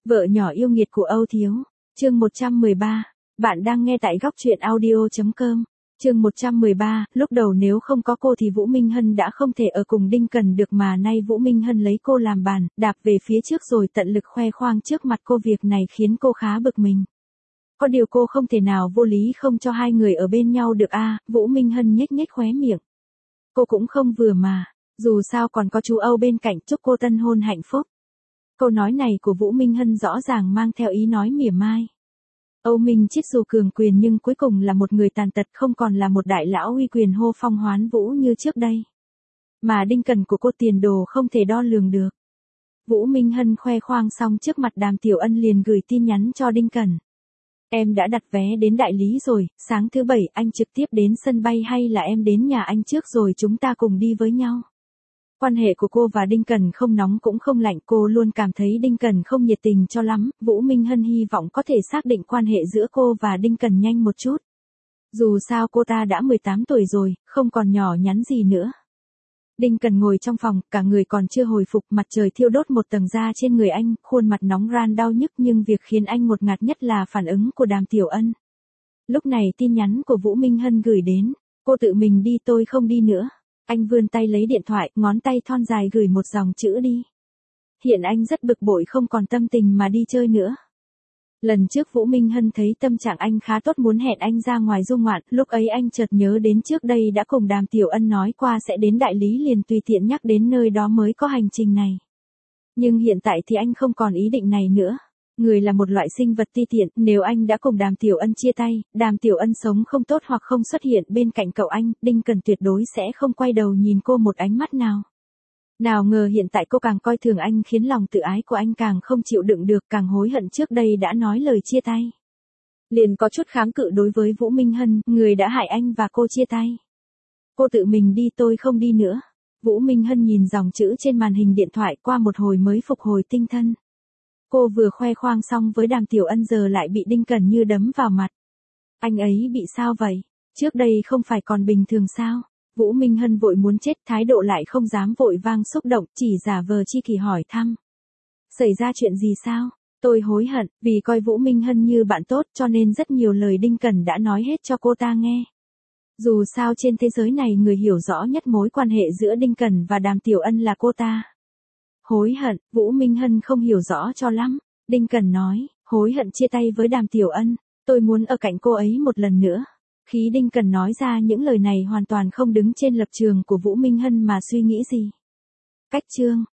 Vợ nhỏ yêu nghiệt của Âu Thiếu, chương 113, bạn đang nghe tại góc truyện audio.com. Chương 113, lúc đầu nếu không có cô thì Vũ Minh Hân đã không thể ở cùng Đinh Cần được, mà nay Vũ Minh Hân lấy cô làm bàn, đạp về phía trước rồi tận lực khoe khoang trước mặt cô, việc này khiến cô khá bực mình. Có điều cô không thể nào vô lý không cho hai người ở bên nhau được a. Vũ Minh Hân nhếch nhếch khóe miệng. Cô cũng không vừa mà, dù sao còn có chú Âu bên cạnh, chúc cô tân hôn hạnh phúc. Câu nói này của Vũ Minh Hân rõ ràng mang theo ý nói mỉa mai. Âu Minh Chiết dù cường quyền nhưng cuối cùng là một người tàn tật, không còn là một đại lão uy quyền hô phong hoán vũ như trước đây. Mà Đinh Cần của cô tiền đồ không thể đo lường được. Vũ Minh Hân khoe khoang xong trước mặt Đàm Tiểu Ân liền gửi tin nhắn cho Đinh Cần. Em đã đặt vé đến đại lý rồi, sáng thứ Bảy anh trực tiếp đến sân bay hay là em đến nhà anh trước rồi chúng ta cùng đi với nhau. Quan hệ của cô và Đinh Cần không nóng cũng không lạnh, cô luôn cảm thấy Đinh Cần không nhiệt tình cho lắm. Vũ Minh Hân hy vọng có thể xác định quan hệ giữa cô và Đinh Cần nhanh một chút. Dù sao cô ta đã 18 tuổi rồi, không còn nhỏ nhắn gì nữa. Đinh Cần ngồi trong phòng, cả người còn chưa hồi phục, mặt trời thiêu đốt một tầng da trên người anh, khuôn mặt nóng ran đau nhức, nhưng việc khiến anh ngột ngạt nhất là phản ứng của Đàm Tiểu Ân. Lúc này tin nhắn của Vũ Minh Hân gửi đến, cô tự mình đi tôi không đi nữa. Anh vươn tay lấy điện thoại, ngón tay thon dài gửi một dòng chữ đi. Hiện anh rất bực bội, không còn tâm tình mà đi chơi nữa. Lần trước Vũ Minh Hân thấy tâm trạng anh khá tốt, muốn hẹn anh ra ngoài du ngoạn, lúc ấy anh chợt nhớ đến trước đây đã cùng Đàm Tiểu Ân nói qua sẽ đến đại lý, liền tùy tiện nhắc đến nơi đó mới có hành trình này. Nhưng hiện tại thì anh không còn ý định này nữa. Người là một loại sinh vật ti tiện, nếu anh đã cùng Đàm Tiểu Ân chia tay, Đàm Tiểu Ân sống không tốt hoặc không xuất hiện bên cạnh cậu anh, Đinh Cần tuyệt đối sẽ không quay đầu nhìn cô một ánh mắt nào. Nào ngờ hiện tại cô càng coi thường anh, khiến lòng tự ái của anh càng không chịu đựng được, càng hối hận trước đây đã nói lời chia tay. Liền có chút kháng cự đối với Vũ Minh Hân, người đã hại anh và cô chia tay. Cô tự mình đi tôi không đi nữa. Vũ Minh Hân nhìn dòng chữ trên màn hình điện thoại, qua một hồi mới phục hồi tinh thần. Cô vừa khoe khoang xong với Đàm Tiểu Ân giờ lại bị Đinh Cần như đấm vào mặt. Anh ấy bị sao vậy? Trước đây không phải còn bình thường sao? Vũ Minh Hân vội muốn chết, thái độ lại không dám vội vang xúc động, chỉ giả vờ chi kỷ hỏi thăm. Xảy ra chuyện gì sao? Tôi hối hận, vì coi Vũ Minh Hân như bạn tốt cho nên rất nhiều lời Đinh Cần đã nói hết cho cô ta nghe. Dù sao trên thế giới này người hiểu rõ nhất mối quan hệ giữa Đinh Cần và Đàm Tiểu Ân là cô ta. Hối hận, Vũ Minh Hân không hiểu rõ cho lắm. Đinh Cần nói, hối hận chia tay với Đàm Tiểu Ân, tôi muốn ở cạnh cô ấy một lần nữa. Khi Đinh Cần nói ra những lời này hoàn toàn không đứng trên lập trường của Vũ Minh Hân mà suy nghĩ gì. Cách chương,